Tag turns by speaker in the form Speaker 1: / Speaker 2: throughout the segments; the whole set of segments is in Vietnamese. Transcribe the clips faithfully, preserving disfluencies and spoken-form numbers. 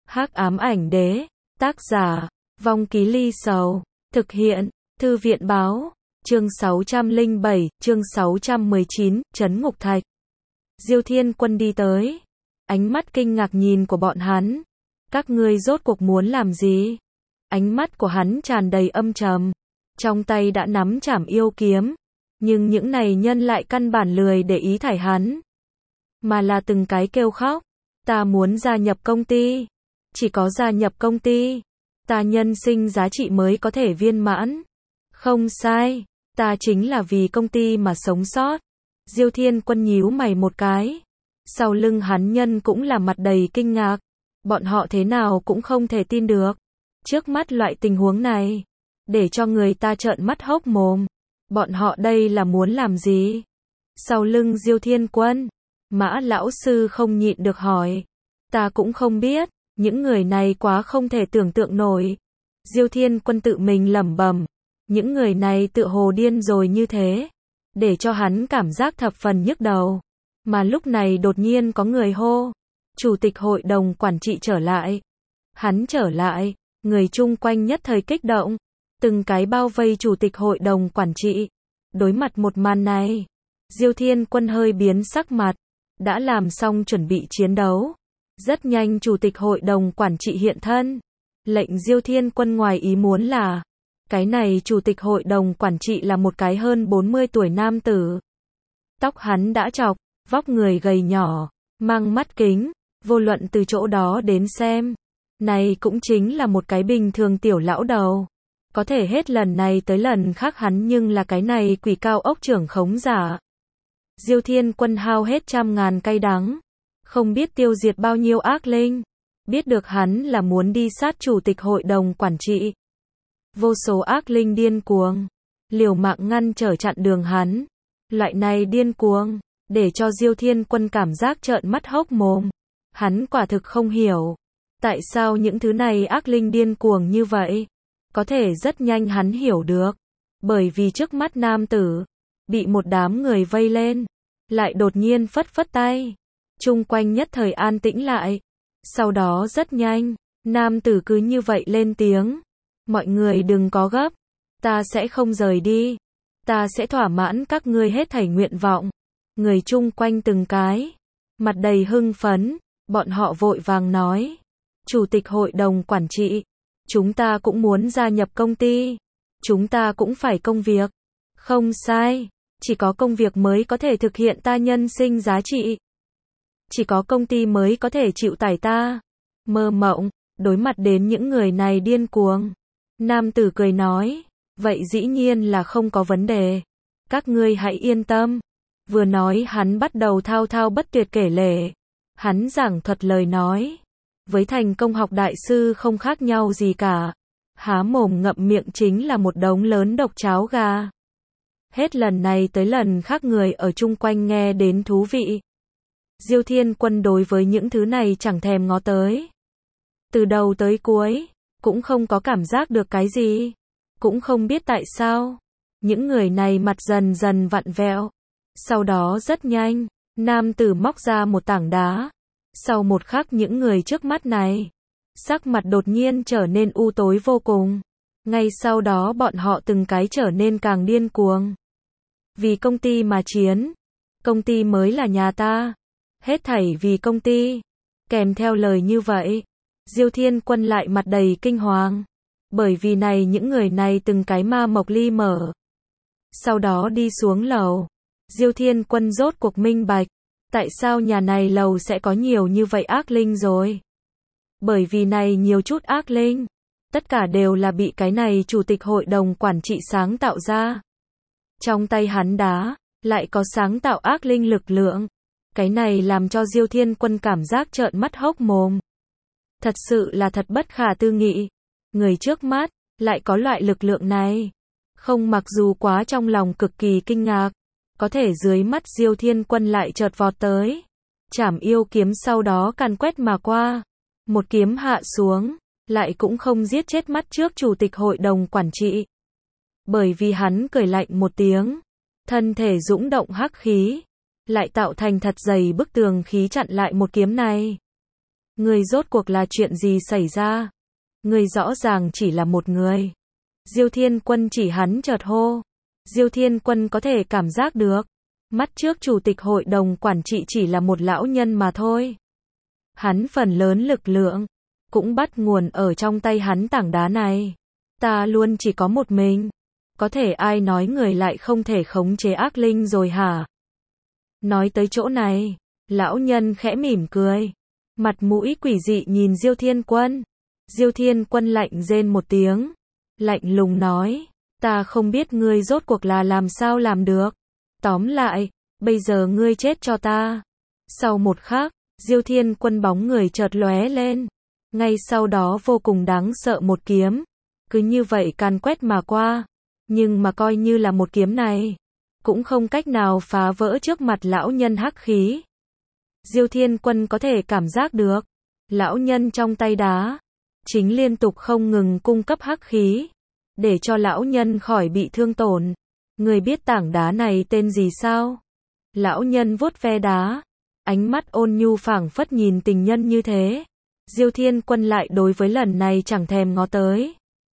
Speaker 1: Hắc ám ảnh đế, tác giả, Vong Ký Ly Sầu, thực hiện, Thư viện báo, chương sáu trăm lẻ bảy, chương sáu trăm mười chín, Trấn Ngục Thạch. Diêu Thiên Quân đi tới, ánh mắt kinh ngạc nhìn của bọn hắn. Các ngươi rốt cuộc muốn làm gì? Ánh mắt của hắn tràn đầy âm trầm, trong tay đã nắm trảm yêu kiếm, nhưng những này nhân lại căn bản lười để ý thải hắn, mà là từng cái kêu khóc. Ta muốn gia nhập công ty. Chỉ có gia nhập công ty, ta nhân sinh giá trị mới có thể viên mãn. Không sai, ta chính là vì công ty mà sống sót. Diêu Thiên Quân nhíu mày một cái. Sau lưng hắn nhân cũng là mặt đầy kinh ngạc. Bọn họ thế nào cũng không thể tin được. Trước mắt loại tình huống này, để cho người ta trợn mắt hốc mồm. Bọn họ đây là muốn làm gì? Sau lưng Diêu Thiên Quân, Mã lão sư không nhịn được hỏi. Ta cũng không biết, những người này quá không thể tưởng tượng nổi. Diêu Thiên Quân tự mình lẩm bẩm, những người này tựa hồ điên rồi như thế, để cho hắn cảm giác thập phần nhức đầu. Mà lúc này đột nhiên có người hô, chủ tịch hội đồng quản trị trở lại. Hắn trở lại, người chung quanh nhất thời kích động, từng cái bao vây chủ tịch hội đồng quản trị. Đối mặt một màn này, Diêu Thiên Quân hơi biến sắc mặt, đã làm xong chuẩn bị chiến đấu. Rất nhanh chủ tịch hội đồng quản trị hiện thân. Lệnh Diêu Thiên Quân ngoài ý muốn là, cái này chủ tịch hội đồng quản trị là một cái hơn bốn mươi tuổi nam tử. Tóc hắn đã trọc, vóc người gầy nhỏ, mang mắt kính, vô luận từ chỗ đó đến xem, này cũng chính là một cái bình thường tiểu lão đầu. Có thể hết lần này tới lần khác hắn nhưng là cái này quỷ cao ốc trưởng khống giả. Diêu Thiên Quân hao hết trăm ngàn cay đắng, không biết tiêu diệt bao nhiêu ác linh. Biết được hắn là muốn đi sát chủ tịch hội đồng quản trị. Vô số ác linh điên cuồng, liều mạng ngăn trở chặn đường hắn. Loại này điên cuồng, để cho Diêu Thiên Quân cảm giác trợn mắt hốc mồm. Hắn quả thực không hiểu, tại sao những thứ này ác linh điên cuồng như vậy. Có thể rất nhanh hắn hiểu được, bởi vì trước mắt nam tử, bị một đám người vây lên, lại đột nhiên phất phất tay. Chung quanh nhất thời an tĩnh lại. Sau đó rất nhanh, nam tử cứ như vậy lên tiếng. Mọi người đừng có gấp, ta sẽ không rời đi. Ta sẽ thỏa mãn các ngươi hết thảy nguyện vọng. Người chung quanh từng cái, mặt đầy hưng phấn, bọn họ vội vàng nói. Chủ tịch hội đồng quản trị, chúng ta cũng muốn gia nhập công ty. Chúng ta cũng phải công việc. Không sai, chỉ có công việc mới có thể thực hiện ta nhân sinh giá trị. Chỉ có công ty mới có thể chịu tải ta. Mơ mộng, đối mặt đến những người này điên cuồng. Nam tử cười nói, vậy dĩ nhiên là không có vấn đề. Các ngươi hãy yên tâm. Vừa nói hắn bắt đầu thao thao bất tuyệt kể lể. Hắn giảng thuật lời nói, với thành công học đại sư không khác nhau gì cả. Há mồm ngậm miệng chính là một đống lớn độc cháo gà. Hết lần này tới lần khác người ở chung quanh nghe đến thú vị. Diêu Thiên Quân đối với những thứ này chẳng thèm ngó tới. Từ đầu tới cuối, cũng không có cảm giác được cái gì. Cũng không biết tại sao. Những người này mặt dần dần vặn vẹo. Sau đó rất nhanh, nam tử móc ra một tảng đá. Sau một khắc những người trước mắt này, sắc mặt đột nhiên trở nên u tối vô cùng. Ngay sau đó bọn họ từng cái trở nên càng điên cuồng. Vì công ty mà chiến. Công ty mới là nhà ta. Hết thảy vì công ty. Kèm theo lời như vậy, Diêu Thiên Quân lại mặt đầy kinh hoàng. Bởi vì này những người này từng cái ma mộc ly mở. Sau đó đi xuống lầu. Diêu Thiên Quân rốt cuộc minh bạch. Tại sao nhà này lầu sẽ có nhiều như vậy ác linh rồi? Bởi vì này nhiều chút ác linh. Tất cả đều là bị cái này chủ tịch hội đồng quản trị sáng tạo ra. Trong tay hắn đá, lại có sáng tạo ác linh lực lượng. Cái này làm cho Diêu Thiên Quân cảm giác trợn mắt hốc mồm. Thật sự là thật bất khả tư nghị. Người trước mắt, lại có loại lực lượng này. Không mặc dù quá trong lòng cực kỳ kinh ngạc. Có thể dưới mắt Diêu Thiên Quân lại chợt vọt tới. Trảm yêu kiếm sau đó càn quét mà qua. Một kiếm hạ xuống, lại cũng không giết chết mắt trước chủ tịch hội đồng quản trị. Bởi vì hắn cười lạnh một tiếng. Thân thể dũng động hắc khí. Lại tạo thành thật dày bức tường khí chặn lại một kiếm này. Ngươi rốt cuộc là chuyện gì xảy ra? Ngươi rõ ràng chỉ là một người. Diêu Thiên Quân chỉ hắn chợt hô. Diêu Thiên Quân có thể cảm giác được. Mắt trước chủ tịch hội đồng quản trị chỉ là một lão nhân mà thôi. Hắn phần lớn lực lượng cũng bắt nguồn ở trong tay hắn tảng đá này. Ta luôn chỉ có một mình. Có thể ai nói người lại không thể khống chế ác linh rồi hả? Nói tới chỗ này, lão nhân khẽ mỉm cười. Mặt mũi quỷ dị nhìn Diêu Thiên Quân. Diêu Thiên Quân lạnh rên một tiếng. Lạnh lùng nói. Ta không biết ngươi rốt cuộc là làm sao làm được. Tóm lại, bây giờ ngươi chết cho ta. Sau một khắc, Diêu Thiên Quân bóng người chợt lóe lên. Ngay sau đó vô cùng đáng sợ một kiếm. Cứ như vậy càn quét mà qua. Nhưng mà coi như là một kiếm này, cũng không cách nào phá vỡ trước mặt lão nhân hắc khí. Diêu Thiên Quân có thể cảm giác được. Lão nhân trong tay đá chính liên tục không ngừng cung cấp hắc khí. Để cho lão nhân khỏi bị thương tổn. Người biết tảng đá này tên gì sao? Lão nhân vuốt ve đá. Ánh mắt ôn nhu phảng phất nhìn tình nhân như thế. Diêu Thiên Quân lại đối với lần này chẳng thèm ngó tới.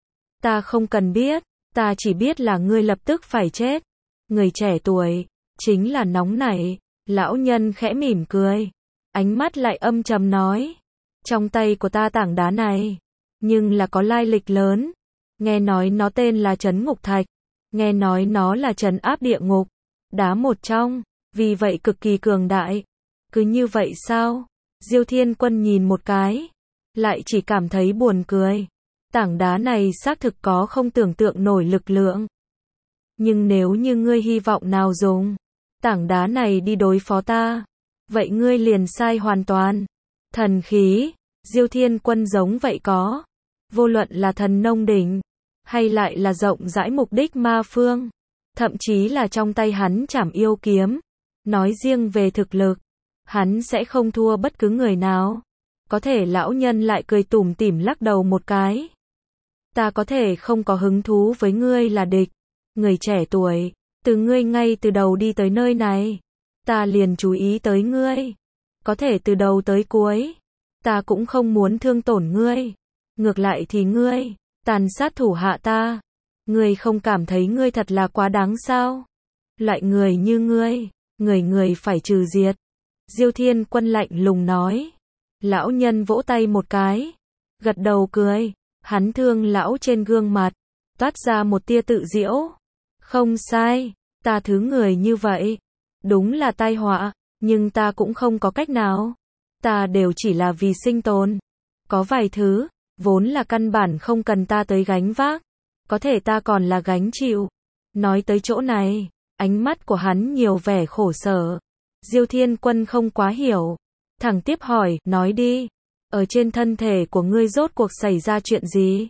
Speaker 1: Ta không cần biết. Ta chỉ biết là ngươi lập tức phải chết. Người trẻ tuổi, chính là nóng nảy. Lão nhân khẽ mỉm cười. Ánh mắt lại âm trầm nói. Trong tay của ta tảng đá này, nhưng là có lai lịch lớn. Nghe nói nó tên là Trấn Ngục Thạch. Nghe nói nó là trấn áp địa ngục. Đá một trong, vì vậy cực kỳ cường đại. Cứ như vậy sao? Diêu Thiên Quân nhìn một cái, lại chỉ cảm thấy buồn cười. Tảng đá này xác thực có không tưởng tượng nổi lực lượng. Nhưng nếu như ngươi hy vọng nào dùng tảng đá này đi đối phó ta, vậy ngươi liền sai hoàn toàn. Thần khí, Diêu Thiên Quân giống vậy có. Vô luận là thần nông đỉnh, hay lại là rộng rãi mục đích ma phương. Thậm chí là trong tay hắn trảm yêu kiếm. Nói riêng về thực lực, hắn sẽ không thua bất cứ người nào. Có thể lão nhân lại cười tủm tỉm lắc đầu một cái. Ta có thể không có hứng thú với ngươi là địch. Người trẻ tuổi, từ ngươi ngay từ đầu đi tới nơi này, ta liền chú ý tới ngươi. Có thể từ đầu tới cuối, ta cũng không muốn thương tổn ngươi. Ngược lại thì ngươi, tàn sát thủ hạ ta. Ngươi không cảm thấy ngươi thật là quá đáng sao? Loại người như ngươi, người người phải trừ diệt. Diêu Thiên Quân lạnh lùng nói. Lão nhân vỗ tay một cái, gật đầu cười. Hắn thương lão trên gương mặt, toát ra một tia tự giễu. Không sai, ta thứ người như vậy, đúng là tai họa, nhưng ta cũng không có cách nào. Ta đều chỉ là vì sinh tồn. Có vài thứ, vốn là căn bản không cần ta tới gánh vác. Có thể ta còn là gánh chịu. Nói tới chỗ này, ánh mắt của hắn nhiều vẻ khổ sở. Diêu Thiên Quân không quá hiểu. Thẳng tiếp hỏi, nói đi. Ở trên thân thể của ngươi rốt cuộc xảy ra chuyện gì?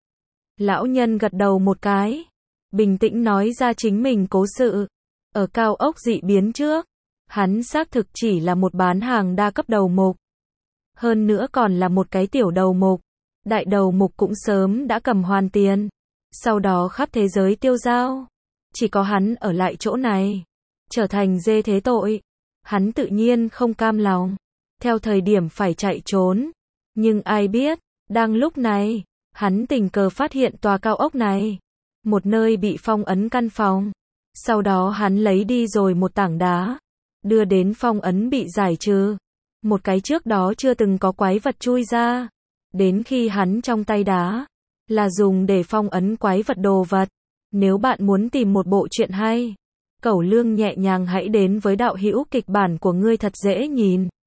Speaker 1: Lão nhân gật đầu một cái. Bình tĩnh nói ra chính mình cố sự. Ở cao ốc dị biến trước, hắn xác thực chỉ là một bán hàng đa cấp đầu mục. Hơn nữa còn là một cái tiểu đầu mục. Đại đầu mục cũng sớm đã cầm hoàn tiền. Sau đó khắp thế giới tiêu dao. Chỉ có hắn ở lại chỗ này, trở thành dê thế tội. Hắn tự nhiên không cam lòng. Theo thời điểm phải chạy trốn. Nhưng ai biết, đang lúc này, hắn tình cờ phát hiện tòa cao ốc này. Một nơi bị phong ấn căn phòng. Sau đó hắn lấy đi rồi một tảng đá. Đưa đến phong ấn bị giải trừ. Một cái trước đó chưa từng có quái vật chui ra. Đến khi hắn trong tay đá, là dùng để phong ấn quái vật đồ vật. Nếu bạn muốn tìm một bộ truyện hay, Cẩu Lương nhẹ nhàng hãy đến với đạo hữu kịch bản của ngươi thật dễ nhìn.